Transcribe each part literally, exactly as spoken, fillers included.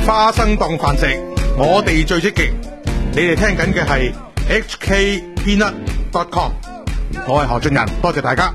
花生當飯食，我哋最積極。你哋聽緊嘅係 H K Peanut dot com， 我係何俊仁，多謝大家。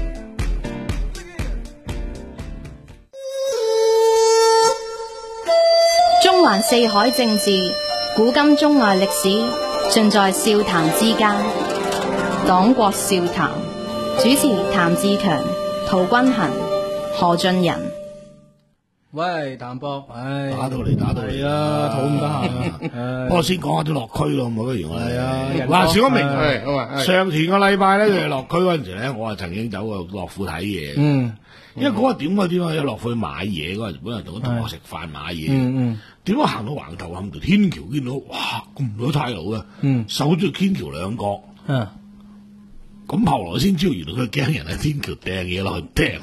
中環四海政治，古今中外歷史，盡在笑談之間。黨國笑談，主持譚志強、陶君衡、何俊仁。 喂，譚博，唉， 打到嚟，打到嚟啦，肚唔得閒。 不過先講下啲落區咯，不如我係啊， 嗱，小一明， 係上前個禮拜咧，佢哋落區嗰陣時咧，我啊曾經走過樂富睇嘢。 嗯， 因為嗰日點解點解一落去買嘢嗰陣，本來同啲同學食飯買嘢。 嗯嗯。 點解行到橫頭磡條天橋見到，哇咁多差佬嘅， 嗯， 守住天橋兩角。 嗯。 咁後來先知道，原來佢驚人喺天橋掟嘢落去掟，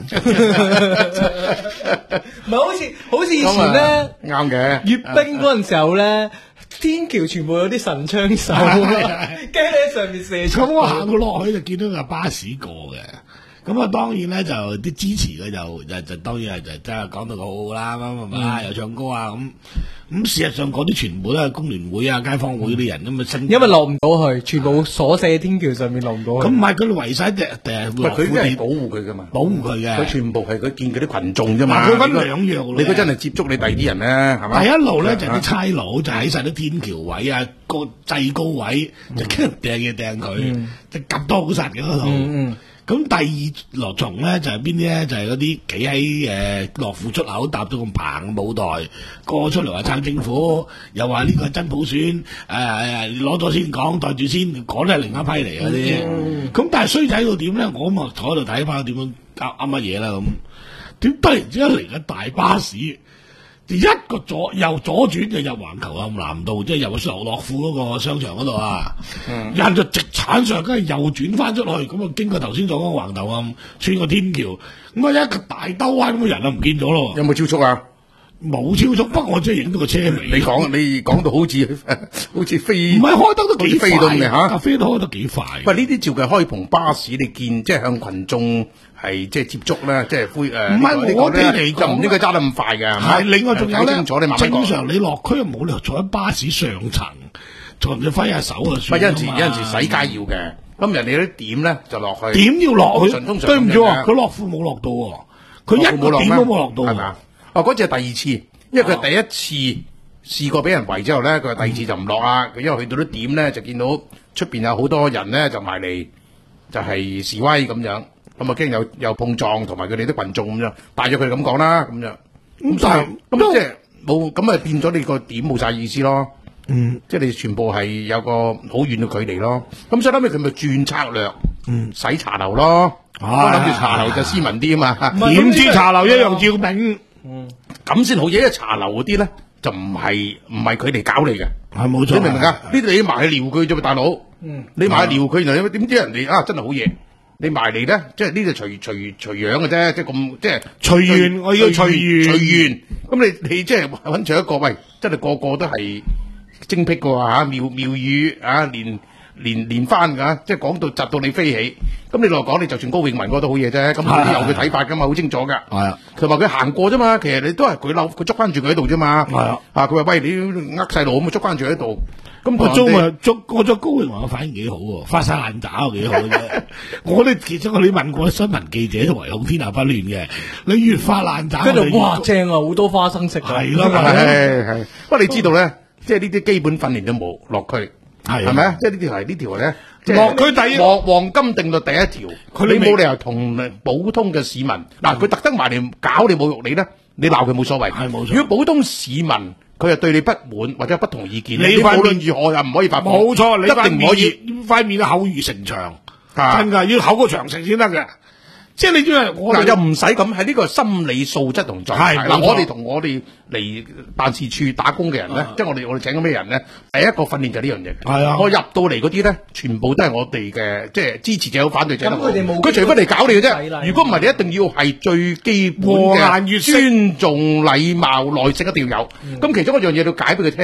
唔係好似好似以前咧， 啱嘅。 閱兵嗰陣時候咧，天橋全部有啲神槍手，驚你喺上面射出。 咁我行到落去就見到架巴士過嘅，咁啊當然咧就啲支持嘅就就就當然係就真係講到好好啦，咁係嘛又唱歌啊咁。咁事實上嗰啲全部都係工聯會啊、街坊會啲人咁啊， 因為落唔到去，全部鎖死喺天橋上面落唔到去。 咁唔係佢哋圍晒隻誒， 佢真係保護佢噶嘛， 保護佢嘅。 佢全部係佢見嗰啲群眾啫嘛。 佢分兩樣。 你佢真係接觸你第二啲人咧，係嘛？ 第一路咧就係啲差佬就喺晒啲天橋位啊，個制高位就驚人掟嘢掟佢，就夾多好殺嘅嗰度。咁第二落重咧就係邊啲咧？就係嗰啲企喺誒樂富出口搭咗咁棚嘅舞台，過出嚟話撐政府，又話呢個係真普選，誒誒攞咗先講，袋住先，講都係另一批嚟嗰啲。咁、嗯、但係衰仔到點咧？我咁啊坐喺度睇翻點樣噏噏乜嘢啦咁。點突然之間嚟緊大巴士，就一個左右左轉就入橫球磡南道，即係入去樂富嗰個商場嗰度啊！嗯、人就直鏟上，跟住又轉翻出去，咁啊經過頭先所講橫頭磡，穿過天橋，咁啊一個大兜彎咁嘅人啊唔見咗咯。 有冇超速啊？ 冇超速，不過我真係影到個車尾。 你講你講到好似好似飛， 唔係開得都幾快嘅嚇， 飛都開得幾快。 喂，呢啲照計開篷巴士，你見即係向群眾係即係接觸咧，即係灰誒。唔係我哋嚟就唔應該揸得咁快嘅。係另外仲有咧，正常你落區冇理由坐喺巴士上層，仲要揮下手啊！唔係有陣時有陣時洗街要嘅，咁人哋啲點咧就落去。 點要落去？對唔住喎，佢樂富冇落到喎，佢一個點都冇落到，係咪啊？ 哦，嗰次係第二次，因為佢第一次試過俾人圍之後咧，佢第二次就唔落啦。佢因為去到啲點咧，就見到出邊有好多人咧，就埋嚟就係示威咁樣，咁啊驚有有碰撞，同埋佢哋啲群眾咁樣，大約佢哋咁講啦，咁樣。咁但係咁即係冇，咁啊變咗你個點冇晒意思咯。嗯，即係你全部係有個好遠嘅距離咯。咁所以後尾佢咪轉策略，嗯，洗茶樓咯。我諗住茶樓就斯文啲啊嘛， 點知茶樓一樣照炳， 嗯，咁先好嘢。因為茶樓嗰啲咧就唔係唔係佢哋搞你嘅， 係冇錯。 你明唔明啊？呢啲你埋去撩佢啫嘛，大佬，嗯，你埋去撩佢，然後點知人哋啊真係好嘢，你埋嚟咧，即係呢就隨隨隨樣嘅啫，即係咁即係隨緣，我要隨緣， 隨緣。咁你你即係揾住一個，喂，真係個個都係精辟嘅喎嚇，妙妙語啊，連。連連翻㗎，即係講到窒到你飛起。咁你落講，你就算高永文嗰都好嘢啫。咁佢都有佢睇法㗎嘛，好清楚㗎。係啊，佢話佢行過啫嘛，其實你都係佢嬲，佢捉翻住佢喺度啫嘛。係啊，啊佢話喂，你呃細路咁啊，捉翻住喺度。咁我捉咪捉，我捉高永文嘅反應幾好喎，發晒爛渣幾好啫。我哋其實我哋問過新聞記者都唯恐天下不亂嘅，你越發爛渣， 跟住哇正啊，好多花生食。 係咯， 係係。不過你知道咧，即係呢啲基本訓練都冇落區。係係咪啊？即係呢條係呢條咧， 落區第一黃黃金定律第一條，你冇理由同普通嘅市民嗱，佢特登埋嚟搞你侮辱你咧，你鬧佢冇所謂。係冇錯。如果普通市民佢係對你不滿或者不同意見，你無論如何又唔可以發火。冇錯，你一定唔可以塊面口如城牆，真㗎，要口個長城先得嘅。即係你知係我嗱又唔使咁，係呢個心理素質同狀態。嗱，我哋同我哋嚟辦事處打工嘅人咧，即係我哋我哋請緊咩人咧？第一個訓練就係呢樣嘢。係啊，我入到嚟嗰啲咧，全部都係我哋嘅，即係支持者好，反對者好。咁佢哋冇，佢除非嚟搞你嘅啫。如果唔係，你一定要係最基本嘅尊重、禮貌、耐性一定要有。咁其中一樣嘢要解俾佢聽咧，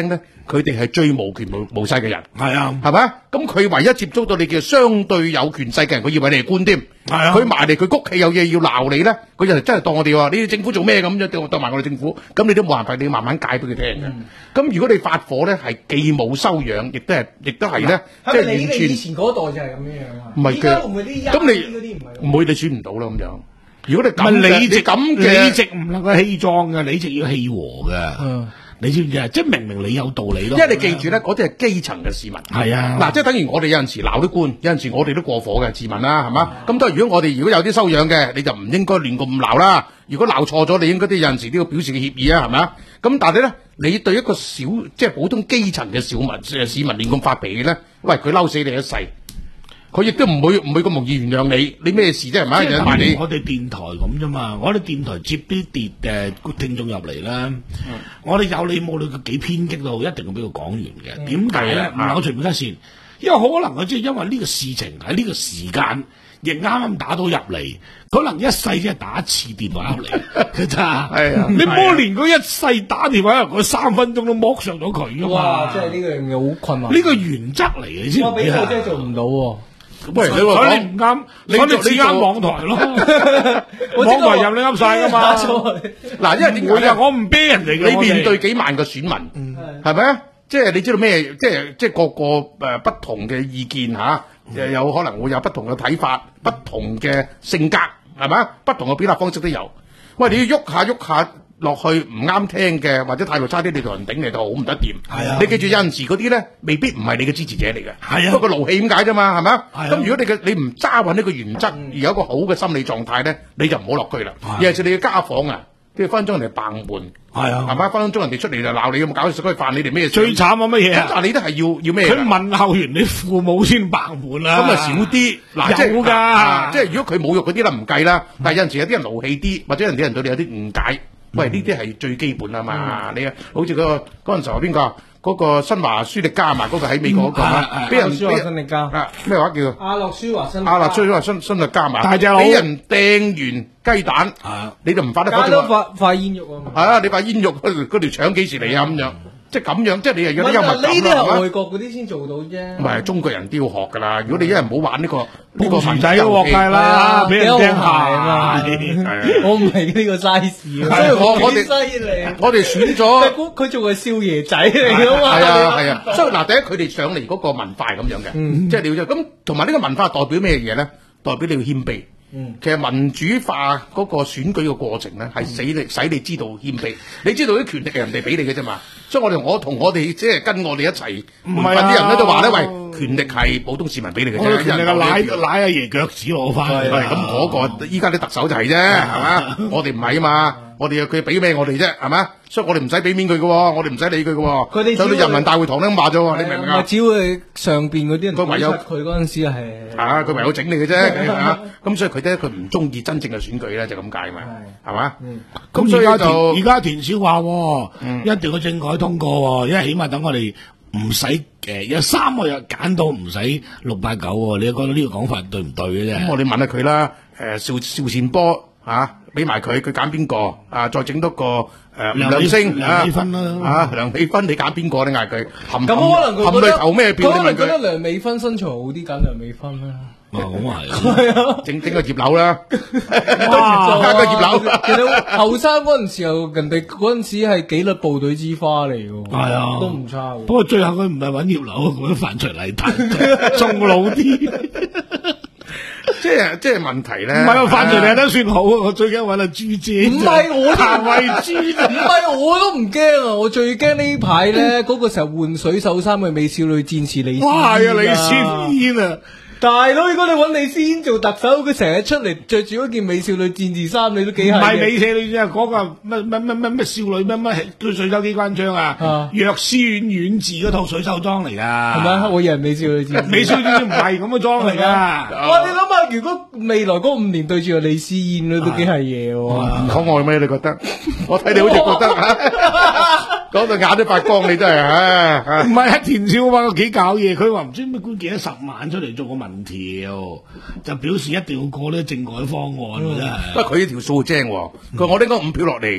佢哋係最無權無無勢嘅人， 係啊， 係咪？咁佢唯一接觸到你叫相對有權勢嘅人，佢以為你係官添， 係啊佢埋嚟佢谷氣有嘢要鬧你咧，佢就真係當我哋話你哋政府做咩咁樣，當當埋我哋政府，咁你都冇辦法，你要慢慢解俾佢聽嘅。咁、嗯、如果你發火咧，係既冇修養，亦都係，亦都係咧，即係完係咪你哋以全前嗰代就係咁樣樣啊？ 唔係而家嘅會唔會啲咁你嗰啲唔係？ 唔會你選唔到啦咁樣。如果你唔係咁嘅理直咁理嘅。 直唔能夠氣壯嘅，理直要氣和嘅。 嗯你知唔知啊？即係明明你有道理咯。 因為你記住咧，嗰啲係基層嘅市民。 係啊嗱，即係等於我哋有陣時鬧啲官，有陣時我哋都過火嘅自問啦，係嘛？咁都係如果我哋如果有啲修養嘅，你就唔應該亂咁鬧啦。如果鬧錯咗，你應該都有陣時都要表示嘅歉意啊，係咪啊？咁但係咧，你對一個小即係普通基層嘅小民誒市民亂咁發脾氣咧，喂，佢嬲死你一世。佢亦都唔會唔會咁容易原諒你，你咩事啫？係咪？ 即係有埋你等於我哋電台咁啫嘛，我哋電台接啲電誒聽眾入嚟啦， 嗯、 我哋有理冇理佢幾偏激都好，一定會俾佢講完嘅。點解咧？唔係啊係我隨便一線，因為可能佢即係因為呢個事情喺呢個時間，亦啱啱打到入嚟，可能一世只係打一次電話入嚟嘅咋。 係啊你唔好連佢一世打電話入，佢三分鐘都剝削咗佢噶哇！ 嘛。 即係呢個樣嘢好困難。 呢個原則嚟嘅，你知我唔知啊？ 俾我真係做唔到喎。 喂，你話所以講你唔啱， 你所以你做只啱網台咯。 我知道網台任你噏晒噶嘛。 嗱，因為點解咧唔會啊？我唔啤人哋嘅。 你我哋面對幾萬個選民，係咪啊？即係你知道咩？即係即係個個誒、呃、不同嘅意見嚇，誒、有可能會有不同嘅睇法，不同嘅性格，係咪啊？不同嘅表達方式都有。喂，你要喐下喐下落去唔啱聽嘅，或者態度差啲，你同人頂你就好唔得掂。 係啊你記住有陣時嗰啲咧，未必唔係你嘅支持者嚟嘅。 係啊不過勞氣咁解啫嘛，係咪啊？ 係啊咁如果你嘅你唔揸穩呢個原則，而有一個好嘅心理狀態咧，你就唔好落區啦。 係尤其是你嘅家訪啊，即係分分鐘人哋扮門。 係啊係嘛？分分鐘人哋出嚟就鬧你，有冇搞食嗰飯？你哋咩事？ 最慘係乜嘢啊？ 咁但係你都係要要咩㗎？ 佢問候完你父母先白門啦。 咁啊少啲。嗱，即係有㗎啊即係如果佢侮辱嗰啲啦，唔計啦。但係有陣時有啲人勞氣啲，或者人哋人對你有啲誤解。喂，呢啲係最基本啊嘛！你啊，好似嗰個嗰陣時候邊個？嗰個新華書力加嘛，嗰個喺美國嗰個嘛，俾人舒華新力加啊咩話叫？ 阿樂舒華新力加阿樂舒華新新力加嘛， 大隻佬俾人掟完雞蛋啊， 你就唔發得火加多塊塊煙肉啊嘛。 係啊！你塊煙肉嗰嗰條腸幾時嚟啊？咁樣即係咁樣，即係你又有啲幽默呢感啦係啲係嘛外國嗰啲先做到啫。 唔係中國人都要學㗎啦！如果你一日唔好玩呢個呢個個薯仔遊戲都鑊計啦，俾人幾聽好鞋啊嘛下。 係啊我唔係呢個 size， 係啊我我哋幾犀利。 我哋選但係咗估佢仲係少爺仔嚟㗎嘛。 係啊係啊，所以嗱，第一佢哋上嚟嗰個文化係咁樣嘅，即係你要咁，同埋呢個文化代表咩嘢咧？代表你要謙卑。其實民主化嗰個選舉嘅過程咧，係使你使你知道謙卑。你知道啲權力係人哋俾你嘅啫嘛。所以我哋我同我哋即係跟我哋一齊唔係啊啲人咧都話咧，喂，權力係普通市民俾你嘅啫。 我哋權力一人個奶攞一票奶阿爺腳趾攞翻嚟。 喂，咁嗰個依家啲特首就係啫，係嘛？我哋唔係啊嘛，我哋佢俾咩我哋啫，係嘛？所以我哋唔使俾面佢嘅喎，我哋唔使理佢嘅喎。 佢哋就到人民大會堂都咁話咗喎，你明唔明啊？ 只會上邊嗰啲人佢唯有推出佢嗰陣時係啊，佢唯有整你嘅啫，啊咁所以佢咧佢唔中意真正嘅選舉咧，就咁解嘛，係嘛？咁所以咁而家田就而家田小話喎， 嗯一定要政改通過喎，因為起碼等我哋唔使誒有三個日揀到唔使六八九喎，你覺得呢個講法對唔對嘅啫？ 咁我哋問下佢啦，誒邵邵善波嚇，俾埋佢，佢揀邊個啊？再整多個誒吳梁亮星梁美芬啦啊，梁美芬你揀邊個？你嗌佢含咁可能佢含覺得淚投咩票？ 佢可你問佢能覺得梁美芬身材好啲，揀梁美芬啦。 哦，咁啊係。 整整個葉劉啦， 哇加個葉劉。 其實後生嗰陣時候，人哋嗰陣時係紀律部隊之花嚟嘅， 係啊都唔差喎。 不過最後佢唔係揾葉劉，佢都范徐麗泰，仲老啲。 即係即係問題咧， 唔係啊，范徐麗都算好啊，我最驚揾阿朱姐。 唔係我都譚慧珠。 唔係我都唔驚啊！我最驚呢排咧，嗰個時候換水手衫嘅美少女戰士李思哇，係啊，李思思嫣啊！ 大佬，如果你揾李思嫣做特首，佢成日出嚟着住嗰件美少女戰士衫，你都幾係唔係嘅。 美少女啊，嗰個乜乜乜乜乜少女乜乜對水手機關槍啊啊， 藥師丸丸字嗰套水手裝嚟㗎， 係咪？我以為美少女戰士。 美少女唔係咁嘅裝嚟㗎。 哇！你諗下，如果未來嗰五年對住個李思嫣咧，都幾係嘢喎。 唔可愛咩？你覺得？我睇你好似覺得嚇，講到眼都發光，你真係啊！ 唔係啊，田少話佢幾搞嘢，佢話唔知咩官寄咗十萬出嚟做個民調，就表示一定要過呢個政改方案喎，真係。 不過佢呢條數精喎，佢話我拎嗰五票落嚟，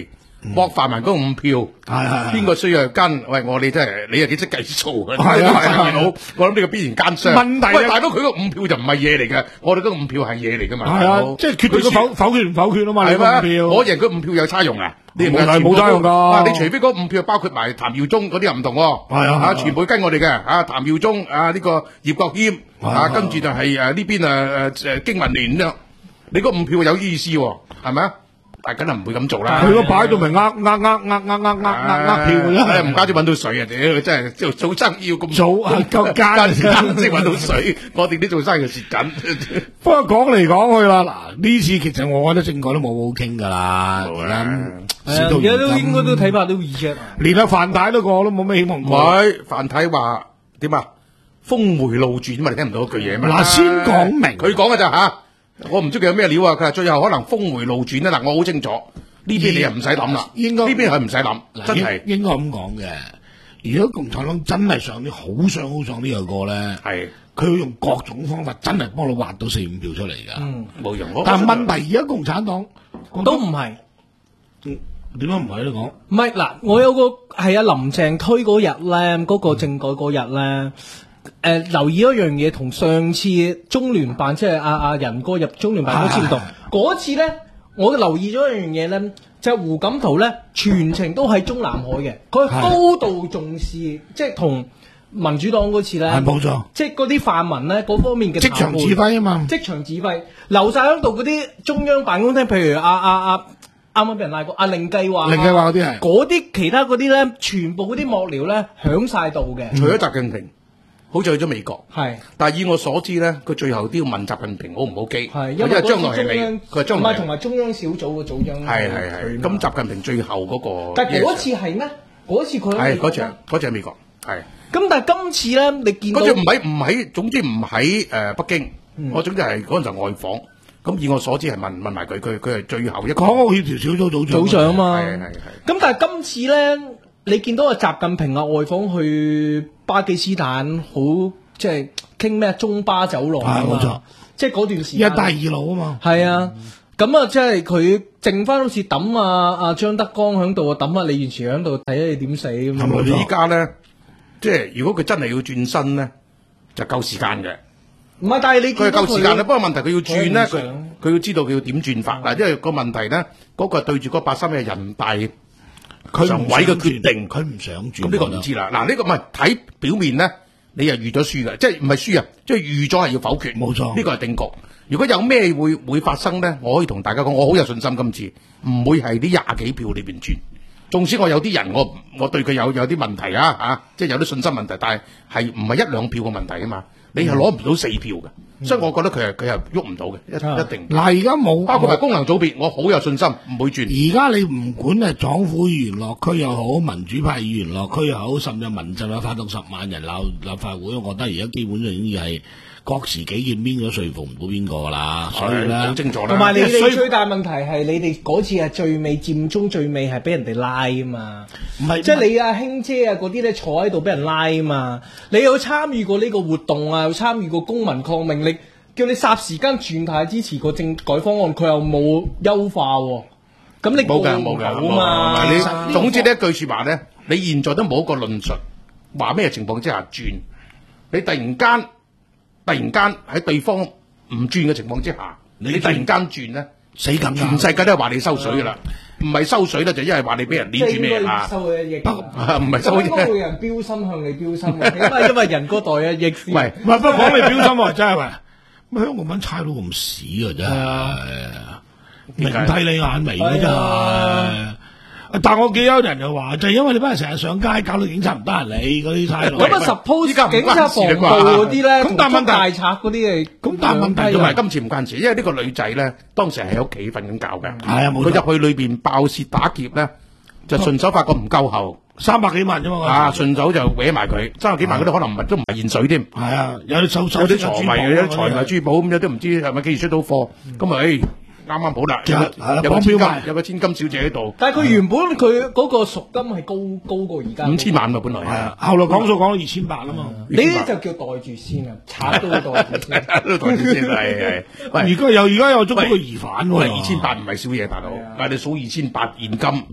博泛民嗰五票， 係係係邊個需要跟？喂，我哋真係你又幾識計數啊？ 係啊係啊大佬，我諗呢個必然奸商。 問題啊喂，大佬佢嗰五票就唔係嘢嚟嘅，我哋嗰五票係嘢嚟噶嘛？ 係啊，即係決定個否否決唔否決啊嘛，你係嘛？ 個票。 我贏佢五票有差用啊？你唔冇係冇差用㗎啊！你除非嗰五票包括埋譚耀宗嗰啲又唔同喎。 係啊係啊全部跟我哋嘅啊，譚耀宗啊，呢個葉國謙啊，跟住就係誒呢邊誒誒誒經民聯咁樣。你嗰五票有意思喎，係咪啊？但係梗係唔會咁做啦。 佢個擺到明呃呃呃呃呃呃呃呃呃票嘅啫， 唔怪之揾到水啊！屌，真係做做生意要咁做啊夠奸奸先揾到水。我哋啲做生意蝕緊。 不過講嚟講去啦，嗱呢次其實我覺得政改都冇好傾㗎啦， 冇啦而家係啊而家都應該都睇怕都易啫。 連阿范太都過都冇咩希望唔過。 係，范太話點啊？峰回路轉嘛，你聽唔到嗰句嘢咩？ 嗱先講明佢講嘅咋吓？我唔知佢有咩料啊！佢話最後可能峰回路轉咧。嗱，我好清楚呢邊你又唔使諗啦， 應該呢邊佢唔使諗，真係應應該咁講嘅。如果共產黨真係上啲好想好想呢個歌咧， 係佢會用各種方法真係幫你挖到四五票出嚟㗎。 嗯， 冇用。我但係問題而家共產黨都唔係。 點解唔係咧講？ 唔係嗱，我有個係啊林鄭推嗰日咧，嗰、個政改嗰日咧，誒、留意一樣嘢，同上次中聯辦即係阿阿仁哥入中聯辦嗰次唔同。嗰次咧，我留意咗一樣嘢咧，就係、胡錦濤咧全程都喺中南海嘅，佢高度重視，即係同民主黨嗰次咧， 係冇錯， 即係嗰啲泛民咧嗰方面嘅即場指揮啊嘛， 即場指揮留晒喺度嗰啲中央辦公廳，譬如阿阿阿啱啱俾人拉過阿令計劃， 令計劃嗰啲係嗰啲其他嗰啲咧，全部嗰啲幕僚咧響晒度嘅， 除咗習近平，好似去咗美國， 係但係以我所知咧，佢最後都要問習近平好唔好機， 係因為將來係你，佢係將來唔係同埋中央小組嘅組長， 係係係。咁習近平最後嗰個， 但係嗰次係咩？嗰次佢係嗰次嗰次喺美國，係。 咁但係今次咧，你見到嗰次唔喺唔喺，總之唔喺誒北京，我總之係嗰陣就外訪。咁以我所知係問問埋佢，佢佢係最後一個港澳協調小組組長組長啊嘛。 係係係。 咁但係今次咧，你見到阿習近平啊外訪去巴基斯坦，好即係傾咩中巴走廊啊嘛係冇錯， 即係嗰段時間。 一帶二路啊嘛， 係啊，咁啊，即係佢剩翻好似抌啊阿張德江喺度啊，抌啊李源潮喺度，睇下你點死咁係咪樣。 依家咧，即係如果佢真係要轉身咧，就夠時間嘅。 唔係，但係你佢係見到夠時間啦，不過問題佢要轉咧，佢佢唔想佢要知道佢要點轉法嗱，因為個問題咧，嗰個係對住嗰八三嘅人大佢常委嘅決定， 佢唔想轉。 咁呢個唔知啦。嗱，呢個唔係睇表面咧，你又預咗輸嘅，即係唔係輸啊，即係預咗係要否決。 冇錯呢個係定局。如果有咩會會發生咧，我可以同大家講，我好有信心今次唔會係啲廿幾票裏邊轉。縱使我有啲人，我我對佢有有啲問題啊，啊，即係有啲信心問題，但係係唔係一兩票嘅問題啊嘛？你係攞唔到四票嘅， 嗯、 所以我覺得佢係佢係喐唔到嘅，一、 啊、 一定。 嗱，而家冇包括埋功能組別，我好有信心唔會轉。 而家你唔管係黨府議員落區又好，民主派議員落區又好，甚至民陣啊發動十萬人鬧立法會，我覺得而家基本上已經係各持己見，邊個說服唔到邊個噶啦。所以咧， 好清楚啦。 同埋你所以哋最大問題係你哋嗰次係最尾佔中最尾係俾人哋拉啊嘛， 唔係即係你阿卿姐啊嗰啲咧坐喺度俾人拉啊嘛，你有參與過呢個活動啊，有參與過公民抗命，你叫你霎時間轉態支持個政改方案，佢又冇優化喎，咁你冇嘅冇嘅好嘛？ 你總之呢一句説話咧，你現在都冇一個論述話咩情況之下轉，你突然間。突然間喺對方唔轉嘅情況之下，你突然間轉咧， 死梗全世界都係話你收水噶啦，唔係收水咧就因為話你俾人捏住咩啊？ 收佢一億， 唔係收應該會有人標心向你標心嘅，點解因為人嗰代一億先？ 喂， 唔係不過講你標心喎，真係喂，乜香港蚊差到咁屎啊真係，明睇你眼眉嘅真係。但我記得有人就話，就係因為你班人成日上街，搞到警察唔得閒理嗰啲差佬。 咁啊，suppose 警察防暴嗰啲咧，咁但係問題大賊嗰啲係， 咁但係問題同埋今次唔關事，因為呢個女仔咧，當時係喺屋企瞓緊覺嘅， 係啊，冇錯。 佢入去裏邊爆竊打劫咧，就順手發覺唔夠喉， 三百幾萬啫嘛。 啊，順手就搲埋佢，三百幾萬嗰啲可能唔係都唔係現水添。 係啊，有啲手手有啲財迷，有啲財迷珠寶咁，有啲唔知係咪幾時出到貨，咁咪誒。啱啱好啦，有個千金，有個千金小姐喺度。 但係佢原本佢嗰個贖金係高高過而家五千萬嘛，本來係啊。後來講數講到二千八啊嘛。 你呢就叫袋住先啊，炒到袋住先， 都袋住先係係。喂， 而家又而家又捉到個疑犯喎。 二千八唔係少嘢，大佬。但係你數二千八現金，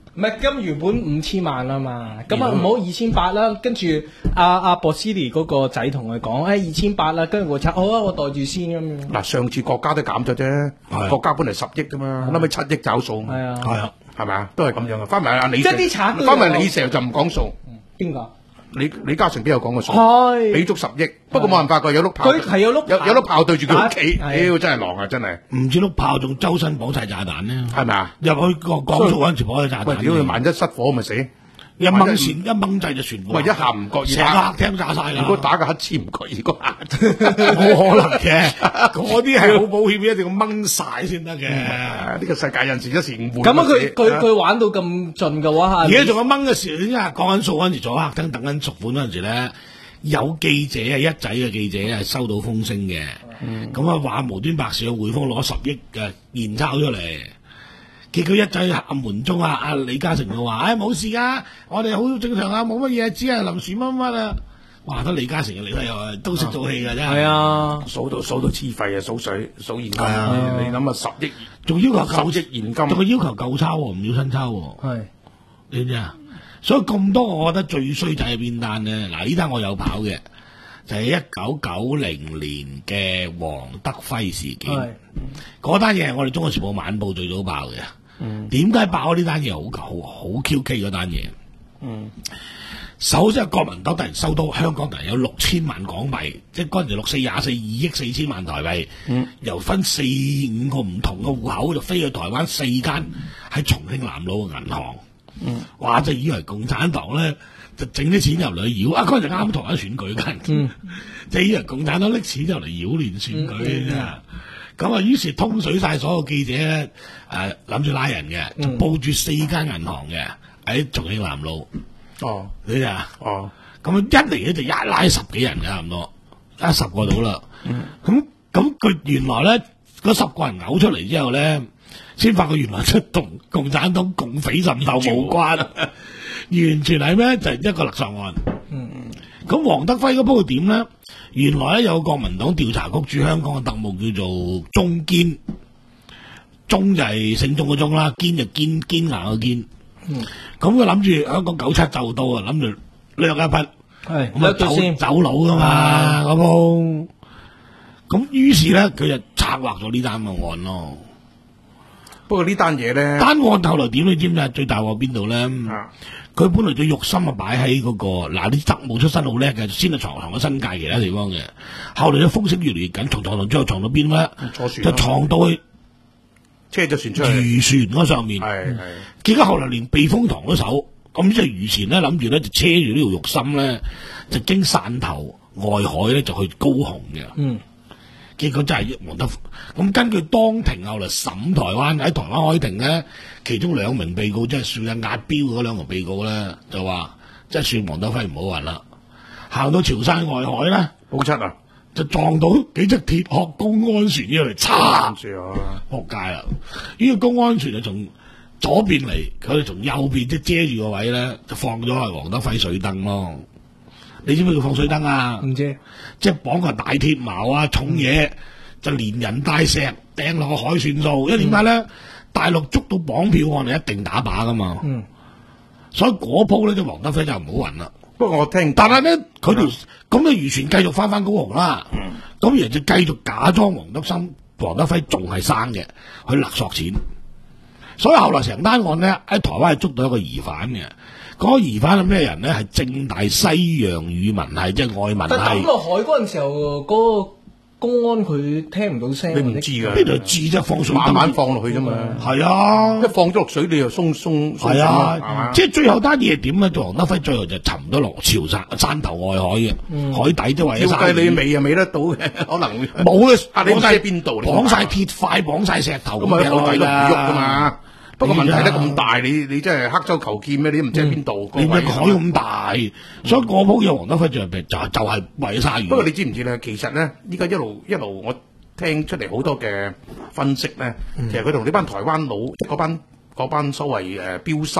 唔係，咁原本五千萬啦嘛，咁啊唔好二千八啦，跟住阿阿博斯尼嗰個仔同佢講，誒二千八啦，跟住我拆好啊，我袋住先咁樣。 嗱，上次國家都減咗啫， 係國家本嚟十億噶嘛，諗起七億找數， 係啊， 係啊， 係咪啊？都係咁樣嘅。翻埋阿李即係 Sir， 啲賊都有翻埋李 Sir 就唔講數， 邊個？ 李李嘉誠邊有講過數？ 係俾足十億，不過冇辦法㗎，有碌炮， 佢係有碌有有碌炮對住佢屋企， 打係屌真係狼啊！真係， 唔止碌炮，仲周身綁晒炸彈咧。 係咪啊？ 入去個講數嗰陣時綁晒炸喂， 彈。 屌佢萬一失火咪死！ 一掹線一掹掣就全部。 喂，一下唔覺意成個客廳炸晒啦。 如果打個乞嗤唔覺意，個冇可能嘅，嗰啲係好保險，一定要掹晒先得嘅。 呢個世界有陣時一時誤會。 咁啊，佢佢佢玩到咁盡嘅話， 而家仲有掹嘅時候，因為講緊數嗰陣時坐客廳等緊贖款嗰陣時咧，有記者啊，一仔嘅記者係收到風聲嘅，咁啊話無端白事去匯豐攞十億嘅現鈔出嚟。結果一仔喺門中啊，阿李嘉誠就話：，唉、哎，冇事啊，我哋好正常啊，冇乜嘢，只係臨時乜乜啊。哇！得李嘉誠嘅你睇又都識做戲㗎真係。係啊， 數到數到黐肺啊，數水數現金。 係啊你諗下十億， 仲要求十億現金， 仲要求舊鈔喎，唔要新鈔喎。 係你知唔知啊？所以咁多，我覺得最衰就係邊單咧？嗱，呢單我有跑嘅，就係一九九零年嘅黃德輝事件。嗰單嘢係我哋《中國時報晚報》最早爆嘅。點解爆呢單嘢好好好 Q K 嗰單嘢？嗯，首先係國民黨突然收到香港人有六千萬港幣，即係嗰陣時六四廿四二億四千萬台幣，嗯，由分四五個唔同嘅戶口就飛去台灣四間喺重慶南路嘅銀行，嗯，哇！就以為共產黨咧就整啲錢入嚟擾啊！嗰陣就啱台灣選舉緊，嗯，即係以為共產黨拎錢入嚟擾亂選舉啫。咁啊，於是通水晒所有記者咧，誒諗住拉人嘅，就報住四間銀行嘅喺重慶南路。 哦， 你知啊？ 哦， 咁一嚟咧就一拉十幾人嘅差唔多，一十個到啦。咁咁佢原來咧嗰十個人嘔出嚟之後咧，先發覺原來出同共產黨共匪滲透冇關，完全係咩？就係、是、一個勒索案。嗯咁黃德輝嗰鋪點咧？原來咧有國民黨調查局駐香港嘅特務叫做鍾堅，鍾就係姓鍾嘅鍾啦，堅就堅堅硬嘅堅。嗯，咁佢諗住香港九七就到啊，諗住掠一筆， 係咁啊走走佬噶嘛嗰鋪。咁於是咧，佢就策劃咗呢單嘅案咯。 不過呢單嘢咧， 單案後來點你知唔知啊？最大鑊邊度咧？ 啊佢本來最肉心啊擺喺嗰個嗱啲特務出身好叻嘅，先係藏藏喺新界其他地方嘅。後嚟嘅風聲越嚟越緊，藏藏藏之後藏到邊咧？ 坐船就藏到去車咗船出去， 漁船嗰上面。 係係。 結果後來連避風塘都守，咁即係漁船咧諗住咧就車住呢條肉心咧，就經汕頭外海咧就去高雄嘅。嗯。結果真係黃德咁，根據當庭後嚟審台灣喺台灣開庭咧，其中兩名被告即係算係押標嗰兩個被告咧，就話即係算黃德輝唔好運啦。行到潮汕外海咧， 好七啊， 就撞到幾隻鐵殼公安船要嚟叉， 住啊， 仆街啦！呢個公安船就從左邊嚟，佢哋從右邊即係遮住個位咧，就放咗係黃德輝水燈咯。你知唔知佢放水燈啊？ 唔知， 即係綁個大鐵矛啊，重嘢、嗯、就連人帶石掟落個海算數。因為點解咧？大陸捉到綁票案，你一定打靶噶嘛。嗯，所以嗰鋪咧，就黃德輝就唔好運啦。 不過我聽， 但係咧，佢條咁嘅漁船繼續翻翻高雄啦。咁、嗯、人就繼續假裝黃德森、黃德輝仲係生嘅，去勒索錢。所以後來成單案咧喺台灣係捉到一個疑犯嘅。嗰個疑犯係咩人咧？係政大西洋語文系，即係外文系。 但抌落海嗰陣時候，嗰、那個公安佢聽唔到聲。 你唔知㗎？ 邊度知啫？放水慢慢放落去啫嘛。係啊， 一放咗落水，你又鬆鬆。 係啊，即係最後單嘢點咧？就黃德輝最後就沉咗落潮汕汕頭外海嘅、嗯、海底，即係為咗。照計你尾又尾得到嘅，可能冇啊！ 你唔知喺邊度？ 綁晒鐵塊，綁晒石頭， 咁啊，海底都唔喐㗎嘛。不過問題得咁大，你你真係刻舟求劍咩？你都唔知喺邊度。 你咪海咁大，所以嗰鋪嘢黃德輝就就就係為咗鯊魚。 不過你知唔知咧？其實咧，依家一路一路我聽出嚟好多嘅分析咧，其實佢同呢班台灣佬嗰班嗰班所謂誒標心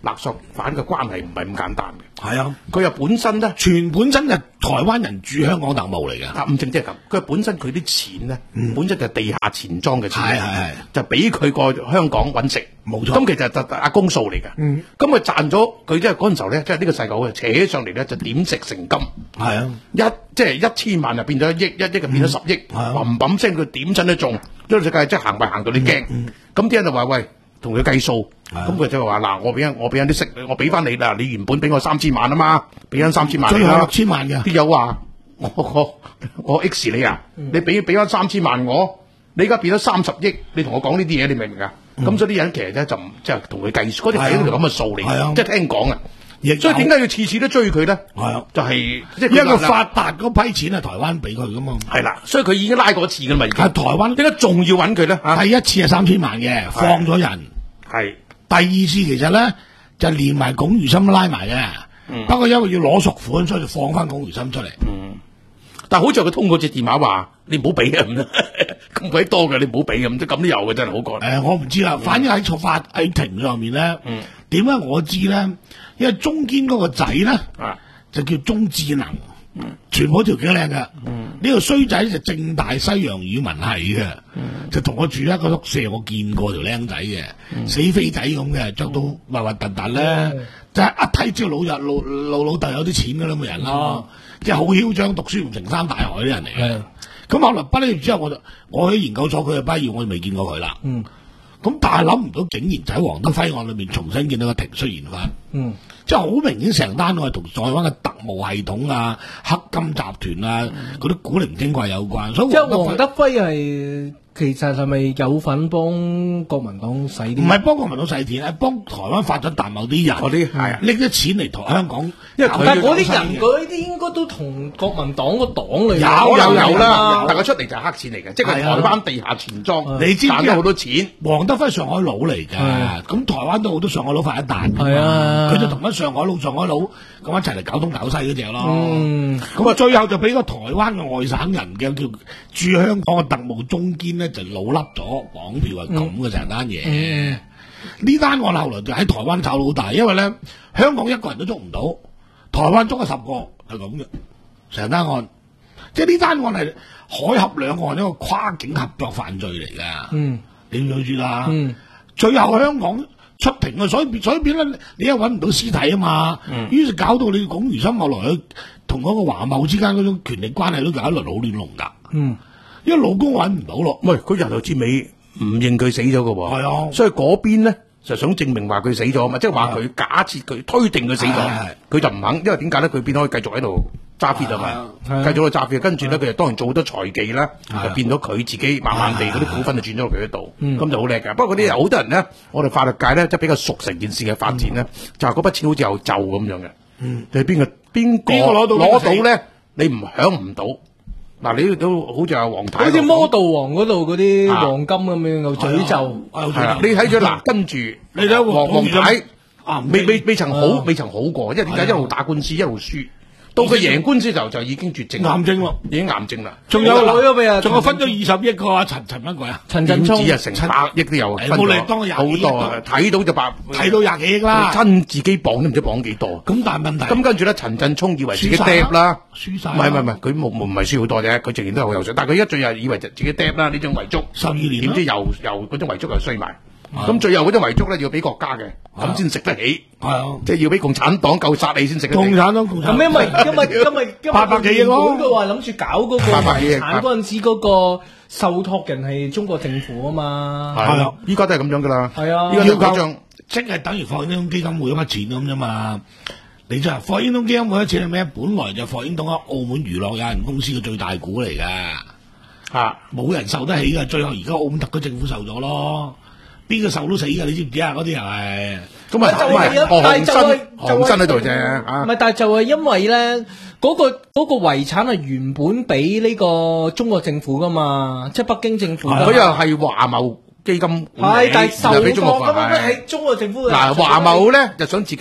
勒索犯嘅關係唔係咁簡單嘅。 係啊， 佢又本身咧， 全本身就台灣人駐香港特務嚟嘅。 啊唔正即係咁，佢本身佢啲錢咧，本身就係地下錢莊嘅錢， 係係係就俾佢過香港揾食。 冇錯咁其實就阿公數嚟嘅。 嗯咁佢賺咗，佢即係嗰陣時候咧，即係呢個世界好扯起上嚟咧，就點石成金。 係啊， 一即係一千萬就變咗一億，一億就變咗十億， 係啊砰砰聲佢點親都中，呢個世界真係行埋行到你驚。咁啲人就話喂，同佢計數，咁佢就話嗱，我俾我俾啲息，我俾翻你啦，你原本俾我三千萬啊嘛，俾翻三千萬你啦最後六，千萬嘅。 啲友話我我我 X 你啊，你俾俾翻三千萬我，你而家變咗三十億，你同我講呢啲嘢，你明唔明啊？咁所以啲人其實咧就唔即係同佢計數，嗰啲係一條咁嘅數嚟係啊嘅，即係聽講啊。 亦有所以點解要次次都追佢咧？ 係啊就係即係因為佢佢發達嗰批錢係台灣俾佢噶嘛。 係啦，所以佢已經拉過一次噶啦嘛。已經係台灣點解仲要揾佢咧？嚇第一次係三千萬嘅，放咗人。 係第二次其實咧就連埋龔如心都拉埋嘅。 嗯不過因為要攞贖款，所以就放翻龔如心出嚟。 但係好在佢通過隻電話話：你唔好俾啊咁，咁鬼多嘅，你唔好俾咁，即咁都有嘅，真係好過。 誒、我唔知啦，反正喺坐法喺庭上面咧，點解、我知咧？因為中堅嗰個仔咧啊， 就叫鍾智能，全部條件靚嘅。呢、個衰仔就正大西洋語文系嘅，就同我住一個宿舍，我見過條僆仔嘅，死飛仔咁嘅，着到核核突突咧，就係一睇知道老日老老老豆有啲錢嘅咁嘅人咯，即係好囂張，讀書唔成三大海啲人嚟嘅。咁後來畢咗業之後，我就我喺研究所，佢就畢業，我就未見過佢啦。 嗯咁但係諗唔到，竟然就喺黃德輝案裏面重新見到個庭出現翻。 嗯， 即係好明顯，成單案係同台灣嘅特務系統啊、黑金集團啊嗰啲古靈精怪有關。所以即係黃黃德輝係其實係咪有份幫國民黨洗啲？ 唔係幫國民黨洗錢，係幫台灣發展大某啲人， 嗰啲係啊拎啲錢嚟台香港，因為佢但係嗰啲人嗰啲應該都同國民黨個黨裏面有有有有啦， 有但佢出嚟就係黑錢嚟嘅，即係係啊台灣地下錢莊， 你知唔知賺咗好多錢。 黃德輝上海佬嚟㗎， 係咁台灣都好多上海佬發一彈㗎嘛係啊佢就同緊上海佬、上海佬咁一齊嚟搞東搞西嗰只咯。 嗯咁啊，最後就俾個台灣嘅外省人嘅叫駐香港嘅特務中堅咧，就老笠咗綁票係咁嘅成單嘢。呢單案後來就喺台灣炒到好大，因為咧香港一個人都捉唔到，台灣捉咗十個係咁嘅成單案。即係呢單案係海峽兩岸一個跨境合作犯罪嚟㗎。 嗯你要知啦。 嗯最後香港出庭啊，所以所以變咧，你又揾唔到屍體啊嘛。 嗯於是搞到你龔如心後來佢同嗰個華懋之間嗰種權力關係都搞一輪好亂龍㗎。 嗯， 因為老公揾唔到咯。 喂，佢由頭至尾唔認佢死咗嘅喎。 係啊所以嗰邊咧就想證明話佢死咗啊嘛，即係話佢假設佢推定佢死咗係係， 佢就唔肯，因為點解咧？佢變可以繼續喺度揸 fit 啊嘛， 係啊繼續去揸 fit，跟住咧佢就當然做好多財技啦， 係就變咗佢自己慢慢地嗰啲股份就轉咗落佢嗰度， 嗯咁就好叻嘅。不過嗰啲好多人咧，我哋法律界咧即係比較熟成件事嘅發展咧，就係嗰筆錢好似有咒咁樣嘅。 嗯， 你係邊個邊個邊個攞到攞到咧？你唔響唔到。嗱，你都好似阿黃太好似咁魔道王嗰度嗰啲啊黃金咁樣有詛咒。 係係啦，你睇咗嗱，跟住你睇黃黃黃太啊未未未曾好啊， 未曾好過，因為點解係啊一路打官司一路輸，到佢贏官司就就已經絕症， 癌症咯， 已經癌症啦。 仲有仲有咗未啊仲有分咗二十億個啊，陳陳乜鬼啊？ 陳振聰點知啊，成百億都有分誒冇理當咗， 廿好多幾億啊！睇到就百， 睇到廿幾億啦。 親自己綁都唔知綁幾多。 咁但係問題咁跟住咧，陳振聰以為自己輸晒 drop 啦， 輸晒唔係唔係唔係，佢冇冇唔係輸好多啫，佢仍然都係好有水。但係佢一最日以為就自己 drop 啦，呢種遺囑， 十二年啦點知又又嗰種遺囑又衰埋。 啊咁最後嗰種遺囑咧要俾國家嘅，咁先食得起， 係啊， 即係要俾共產黨夠殺你先食得起。 共產黨共產黨咁因為因為因為因為八百幾億咯原本佢話諗住搞嗰個八百幾億遺產嗰陣時，嗰個受託人係中國政府啊嘛。 係啊，依家都係咁樣噶啦。 係啊依家要求都嗰張即係等於霍英東基金會嗰筆錢咁啫嘛。你就係霍英東基金會嗰錢係咩？本來就霍英東喺澳門娛樂有限公司嘅最大股嚟㗎， 嚇， 冇人受得起㗎。最後而家澳門特區政府受咗咯，邊個受都死㗎，你知唔知啊？嗰啲又係咁啊，唔係就係有何鴻燊， 但係就係何鴻燊喺度啫唔嚇。 係，但係就係因為咧，嗰、個嗰、個遺產係原本俾呢個中國政府噶嘛，即係北京政府㗎嘛。 佢又係華懋基金管理， 係，但係受又俾中國託咁樣係喺中國政府嘅嗱，華懋咧就想自己自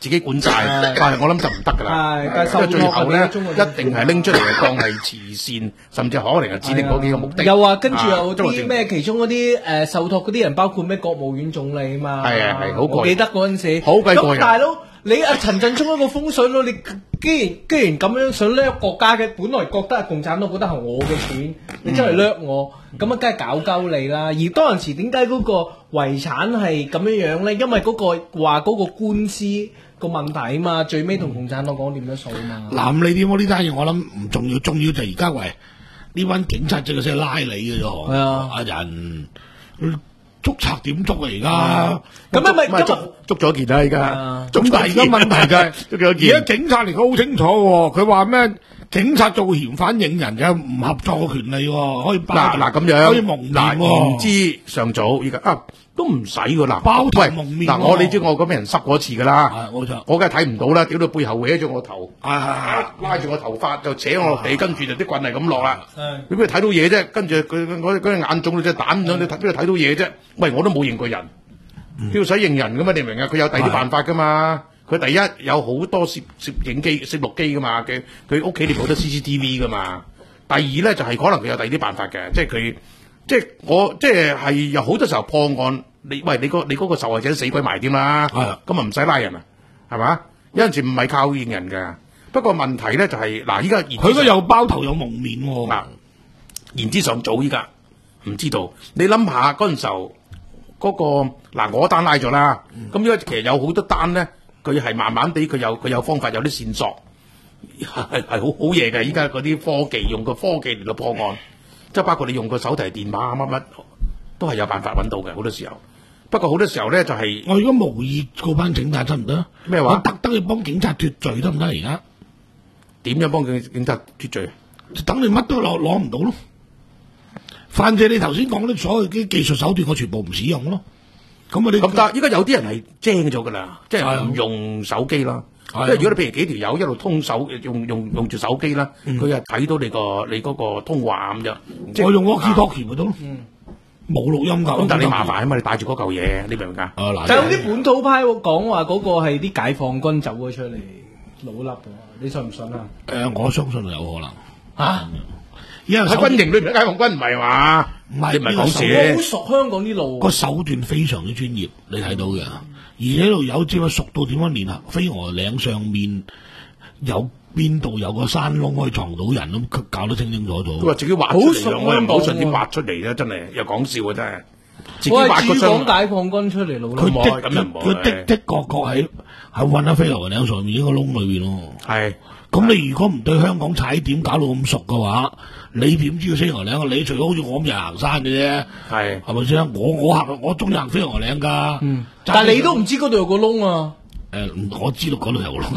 自己管晒，但係我諗就唔得㗎啦。 係，但係因為最後咧受託嗰啲一定係拎出嚟係當係慈善，甚至可能係指定嗰幾個目的。 又話跟住有啊啲咩其中嗰啲誒受託嗰啲人，包括咩國務院總理啊嘛。 係啊係好過癮我記得嗰陣時， 好鬼過癮咁大佬，你阿陳振聰一個風水佬，你既然既然咁樣想掠國家嘅，本來覺得係共產黨覺得係我嘅錢，你真係掠我，咁啊梗係搞鳩你啦。而當陣時點解嗰個遺產係咁樣樣咧？因為嗰、個話嗰個官司個問題啊嘛，最尾同共產黨講點樣數啊嘛。 嗱，你點我呢單嘢我諗唔重要，重要就係而家喂呢班警察即係先拉你嘅啫。 係啊阿人捉賊點捉啊而家？ 咁啊咪咁啊咁捉捉咗件啦，而家啊咁但係而家問題就係、 捉咗而家件。 警察嚟講好清楚喎，佢話咩？警察做嫌犯認人有唔合作嘅權利喎，可以包嗱嗱咁樣， 可以蒙面嗱喎言之尚早，依家啊都唔使噶啦， 包頭喂蒙面嗱， 喎我你知我咁俾人濕過一次噶啦， 係冇錯我梗係睇唔到啦，屌到背後搲咗我頭， 啊！ 拉住我頭髮就扯我落地，跟住就啲棍係咁落啦。 係你邊度睇到嘢啫？跟住佢佢嗰嗰隻眼中隻蛋咁樣，你睇邊度睇到嘢啫？喂，我都冇認過人，要使認人噶嘛？你明啊？佢有第二啲辦法噶嘛？佢第一有好多攝攝影機、攝錄機噶嘛，佢佢屋企你冇得 C C T V 噶嘛。第二咧就係、是、可能佢有第二啲辦法嘅，即係佢即係我即係係有好多時候破案，你喂你個你嗰個受害者死鬼埋添啦， 係啊咁啊唔使拉人啊，係嘛？有陣時唔係靠認人㗎，不過問題咧就係、是、嗱，依家佢嗰有包頭有蒙面喎、 嗱，言之尚早，依家唔知道。你諗下嗰陣時候嗰、個嗱，我單拉咗啦，咁依家其實有好多單咧，佢係慢慢地佢有佢有方法有啲線索，係係好好嘢嘅。依家嗰啲科技用個科技嚟到破案，即係包括你用個手提電話乜乜都係有辦法揾到嘅。好多時候，不過好多時候咧就係、 我而家無意嗰班警察得唔得？ 咩話我特登去幫警察脱罪得唔得？而家點樣幫警警察脱罪？ 等你乜都攞攞唔到咯。范姐，你頭先講啲所有啲技術手段，我全部唔使用咯。咁啊，你咁但係依家有啲人係精咗㗎啦，即係係啊唔用手機啦。 係啊因為如果你譬如幾條友一路通手用用用住手機啦，佢又睇到你個你嗰個通話咁樣。即係我用 walkie talkie 咪得咯，冇錄音㗎。 咁但係你麻煩啊嘛，你帶住嗰嚿嘢，你明唔明㗎？ 啊嗱， 但有啲本土派講話嗰個係啲解放軍走咗出嚟老笠喎，你信唔信啊？ 誒，我相信有可能。 嚇！ 因為手喺軍營裏邊，解放軍唔係嘛？ 唔係你唔係講我好笑。 熟香港啲路個手段非常之專業，你睇到嘅。而且度有知道熟到點樣練啊？飛鵝嶺上面有邊度有個山窿可以藏到人咁，佢搞得清清楚楚。 佢話自己畫出嚟好熟嘅，我又唔好信點香港畫出嚟啫，真係又講笑啊！真係自己我畫個係駐港張。 解放軍出嚟老笠。 佢唔係咁又唔係的佢的的確確喺喺韞喺飛鵝嶺上面呢個窿裏邊咯。 係咁你如果唔對香港踩點搞到咁熟嘅話，你點知道飛鵝嶺啊？你除咗好似我咁日行山嘅啫， 係係咪先？我我行我中意行飛鵝嶺㗎。 嗯，但係你都唔知嗰度有個窿啊！ 誒，我知道嗰度有個窿。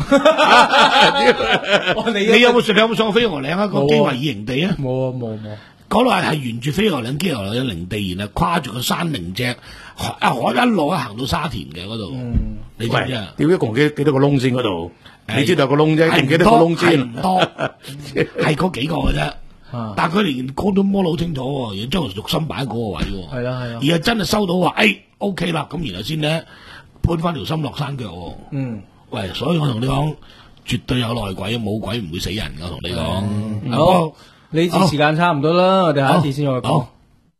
哇你你有冇上你有冇上過飛鵝嶺啊？個基維爾營地啊？ 冇啊冇冇。 嗰度係係沿住飛鵝嶺基維爾嘅營地，然後跨住個山嶺脊，啊可一路行到沙田嘅嗰度。你知唔知喂啊？， 屌一共幾幾多個窿先嗰度？ 誒你知道有個窿啫， 係唔仲幾多個窿多，係先唔？多，係嗰幾個嘅啫。 啊但係佢連講都摸到好清楚喎，然之後肉心擺喺嗰個位喎。 係啦係啦而係真係收到話，誒 OK 啦，咁然後先咧搬翻條心落山腳喎。 嗯， 喂，所以我同你講，絕對有內鬼，冇鬼唔會死人㗎。我同你講， 好，呢次時間差唔多啦，我哋下一次先再講好。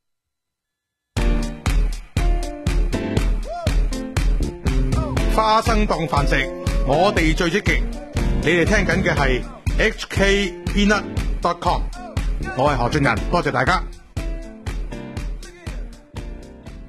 花生當飯食，我哋最積極。你哋聽緊嘅係 H K Peanut dot com，我係何俊仁，多謝大家。